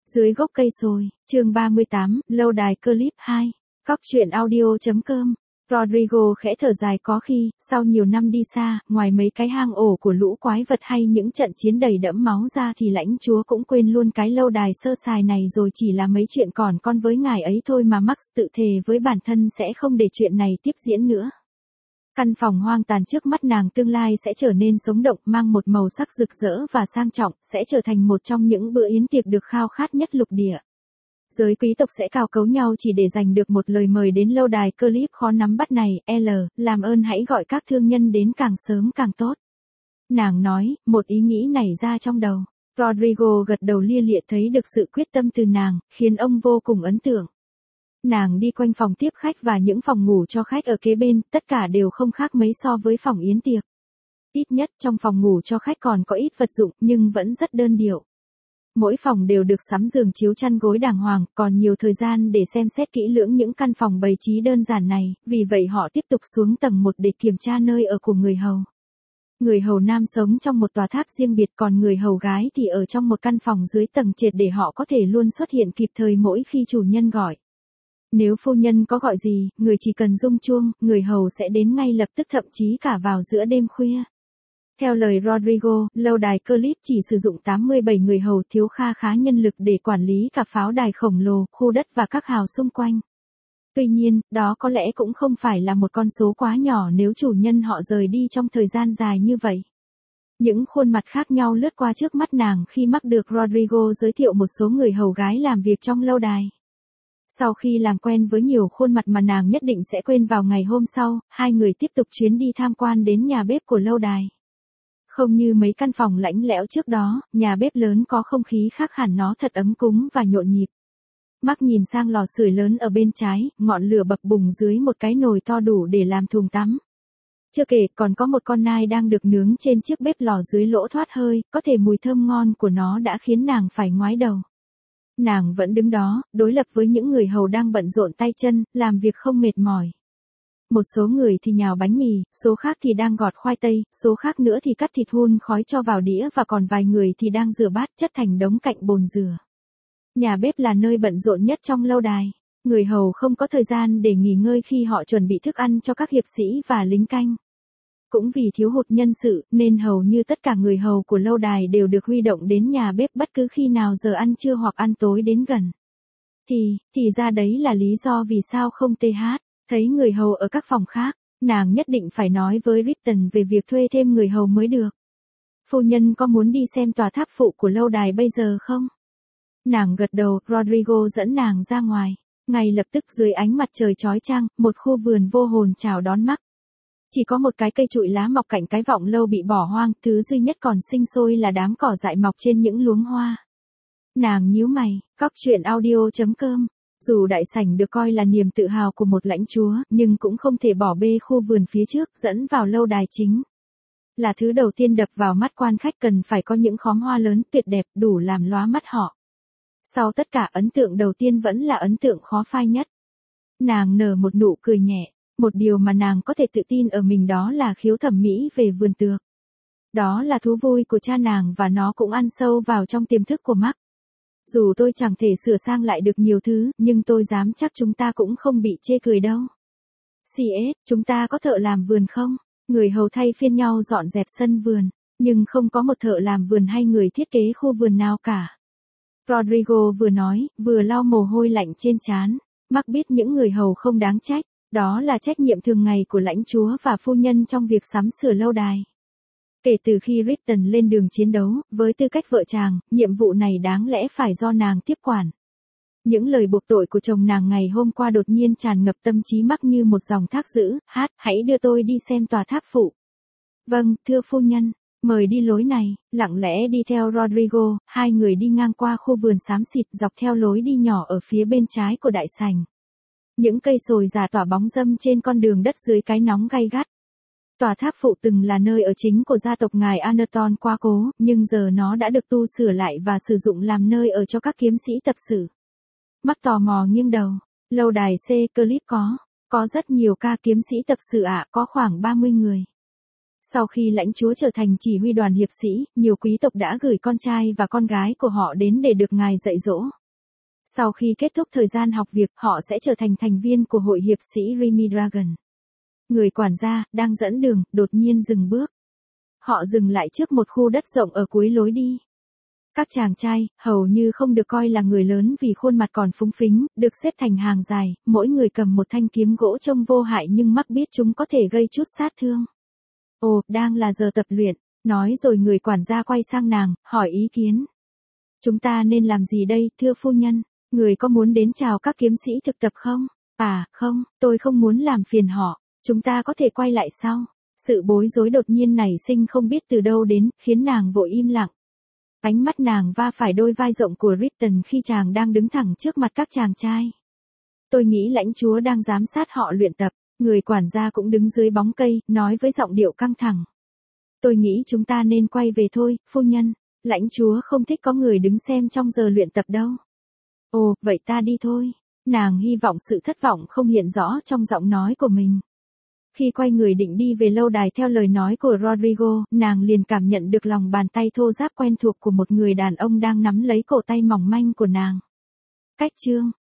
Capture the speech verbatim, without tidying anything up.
Dưới gốc cây sồi, chương ba mươi tám, lâu đài clip hai. Cóc truyện audio.com. Rodrigo khẽ thở dài, có khi, sau nhiều năm đi xa, ngoài mấy cái hang ổ của lũ quái vật hay những trận chiến đầy đẫm máu ra thì lãnh chúa cũng quên luôn cái lâu đài sơ sài này rồi, chỉ là mấy chuyện còn con với ngài ấy thôi mà. Max tự thề với bản thân sẽ không để chuyện này tiếp diễn nữa. Căn phòng hoang tàn trước mắt nàng tương lai sẽ trở nên sống động, mang một màu sắc rực rỡ và sang trọng, sẽ trở thành một trong những bữa yến tiệc được khao khát nhất lục địa. Giới quý tộc sẽ cào cấu nhau chỉ để giành được một lời mời đến lâu đài clip khó nắm bắt này. L, làm ơn hãy gọi các thương nhân đến càng sớm càng tốt. Nàng nói, một ý nghĩ nảy ra trong đầu. Rodrigo gật đầu lia lịa, thấy được sự quyết tâm từ nàng, khiến ông vô cùng ấn tượng. Nàng đi quanh phòng tiếp khách và những phòng ngủ cho khách ở kế bên, tất cả đều không khác mấy so với phòng yến tiệc. Ít nhất trong phòng ngủ cho khách còn có ít vật dụng nhưng vẫn rất đơn điệu. Mỗi phòng đều được sắm giường chiếu chăn gối đàng hoàng, còn nhiều thời gian để xem xét kỹ lưỡng những căn phòng bày trí đơn giản này, vì vậy họ tiếp tục xuống tầng một để kiểm tra nơi ở của người hầu. Người hầu nam sống trong một tòa tháp riêng biệt, còn người hầu gái thì ở trong một căn phòng dưới tầng trệt để họ có thể luôn xuất hiện kịp thời mỗi khi chủ nhân gọi. Nếu phu nhân có gọi gì, người chỉ cần rung chuông, người hầu sẽ đến ngay lập tức, thậm chí cả vào giữa đêm khuya. Theo lời Rodrigo, lâu đài clip chỉ sử dụng tám mươi bảy người hầu, thiếu kha khá nhân lực để quản lý cả pháo đài khổng lồ, khu đất và các hào xung quanh. Tuy nhiên, đó có lẽ cũng không phải là một con số quá nhỏ nếu chủ nhân họ rời đi trong thời gian dài như vậy. Những khuôn mặt khác nhau lướt qua trước mắt nàng khi Max được Rodrigo giới thiệu một số người hầu gái làm việc trong lâu đài. Sau khi làm quen với nhiều khuôn mặt mà nàng nhất định sẽ quên vào ngày hôm sau, hai người tiếp tục chuyến đi tham quan đến nhà bếp của lâu đài. Không như mấy căn phòng lạnh lẽo trước đó, nhà bếp lớn có không khí khác hẳn, nó thật ấm cúng và nhộn nhịp. Max nhìn sang lò sưởi lớn ở bên trái, ngọn lửa bập bùng dưới một cái nồi to đủ để làm thùng tắm. Chưa kể còn có một con nai đang được nướng trên chiếc bếp lò dưới lỗ thoát hơi, có thể mùi thơm ngon của nó đã khiến nàng phải ngoái đầu. Nàng vẫn đứng đó, đối lập với những người hầu đang bận rộn tay chân, làm việc không mệt mỏi. Một số người thì nhào bánh mì, số khác thì đang gọt khoai tây, số khác nữa thì cắt thịt hun khói cho vào đĩa, và còn vài người thì đang rửa bát chất thành đống cạnh bồn rửa. Nhà bếp là nơi bận rộn nhất trong lâu đài. Người hầu không có thời gian để nghỉ ngơi khi họ chuẩn bị thức ăn cho các hiệp sĩ và lính canh. Cũng vì thiếu hụt nhân sự, nên hầu như tất cả người hầu của lâu đài đều được huy động đến nhà bếp bất cứ khi nào giờ ăn trưa hoặc ăn tối đến gần. Thì, thì ra đấy là lý do vì sao không th. Thấy người hầu ở các phòng khác, nàng nhất định phải nói với Ripton về việc thuê thêm người hầu mới được. Phu nhân có muốn đi xem tòa tháp phụ của lâu đài bây giờ không? Nàng gật đầu, Rodrigo dẫn nàng ra ngoài. Ngay lập tức dưới ánh mặt trời chói chang, một khu vườn vô hồn chào đón Max. Chỉ có một cái cây trụi lá mọc cạnh cái vọng lâu bị bỏ hoang, thứ duy nhất còn sinh sôi là đám cỏ dại mọc trên những luống hoa. Nàng nhíu mày, cóc truyện audio.com. Dù đại sảnh được coi là niềm tự hào của một lãnh chúa, nhưng cũng không thể bỏ bê khu vườn phía trước dẫn vào lâu đài chính. Là thứ đầu tiên đập vào mắt quan khách, cần phải có những khóm hoa lớn tuyệt đẹp đủ làm lóa mắt họ. Sau tất cả, ấn tượng đầu tiên vẫn là ấn tượng khó phai nhất. Nàng nở một nụ cười nhẹ, một điều mà nàng có thể tự tin ở mình đó là khiếu thẩm mỹ về vườn tược. Đó là thú vui của cha nàng và nó cũng ăn sâu vào trong tiềm thức của Max. Dù tôi chẳng thể sửa sang lại được nhiều thứ, nhưng tôi dám chắc chúng ta cũng không bị chê cười đâu. xê ét, chúng ta có thợ làm vườn không? Người hầu thay phiên nhau dọn dẹp sân vườn, nhưng không có một thợ làm vườn hay người thiết kế khu vườn nào cả. Rodrigo vừa nói, vừa lau mồ hôi lạnh trên trán. Max biết những người hầu không đáng trách, đó là trách nhiệm thường ngày của lãnh chúa và phu nhân trong việc sắm sửa lâu đài. Kể từ khi Ripton lên đường chiến đấu, với tư cách vợ chàng, nhiệm vụ này đáng lẽ phải do nàng tiếp quản. Những lời buộc tội của chồng nàng ngày hôm qua đột nhiên tràn ngập tâm trí Max như một dòng thác dữ. Hát, hãy đưa tôi đi xem tòa tháp phụ. Vâng, thưa phu nhân, mời đi lối này. Lặng lẽ đi theo Rodrigo, hai người đi ngang qua khu vườn xám xịt dọc theo lối đi nhỏ ở phía bên trái của đại sảnh. Những cây sồi già tỏa bóng râm trên con đường đất dưới cái nóng gay gắt. Tòa tháp phụ từng là nơi ở chính của gia tộc ngài Anerton quá cố, nhưng giờ nó đã được tu sửa lại và sử dụng làm nơi ở cho các kiếm sĩ tập sự. Max tò mò nghiêng đầu. Lâu đài C clip có, có rất nhiều ca kiếm sĩ tập sự ạ, à, có khoảng ba mươi người. Sau khi lãnh chúa trở thành chỉ huy đoàn hiệp sĩ, nhiều quý tộc đã gửi con trai và con gái của họ đến để được ngài dạy dỗ. Sau khi kết thúc thời gian học việc, họ sẽ trở thành thành viên của hội hiệp sĩ Remy Dragon. Người quản gia, đang dẫn đường, đột nhiên dừng bước. Họ dừng lại trước một khu đất rộng ở cuối lối đi. Các chàng trai, hầu như không được coi là người lớn vì khuôn mặt còn phúng phính, được xếp thành hàng dài, mỗi người cầm một thanh kiếm gỗ trông vô hại nhưng mắc biết chúng có thể gây chút sát thương. Ồ, đang là giờ tập luyện, nói rồi người quản gia quay sang nàng, hỏi ý kiến. Chúng ta nên làm gì đây, thưa phu nhân? Người có muốn đến chào các kiếm sĩ thực tập không? À, không, tôi không muốn làm phiền họ. Chúng ta có thể quay lại sau. Sự bối rối đột nhiên nảy sinh không biết từ đâu đến, khiến nàng vội im lặng. Ánh mắt nàng va phải đôi vai rộng của Ripton khi chàng đang đứng thẳng trước mặt các chàng trai. Tôi nghĩ lãnh chúa đang giám sát họ luyện tập. Người quản gia cũng đứng dưới bóng cây, nói với giọng điệu căng thẳng. Tôi nghĩ chúng ta nên quay về thôi, phu nhân. Lãnh chúa không thích có người đứng xem trong giờ luyện tập đâu. Ồ, vậy ta đi thôi. Nàng hy vọng sự thất vọng không hiện rõ trong giọng nói của mình. Khi quay người định đi về lâu đài theo lời nói của Rodrigo, nàng liền cảm nhận được lòng bàn tay thô ráp quen thuộc của một người đàn ông đang nắm lấy cổ tay mỏng manh của nàng. Cách chương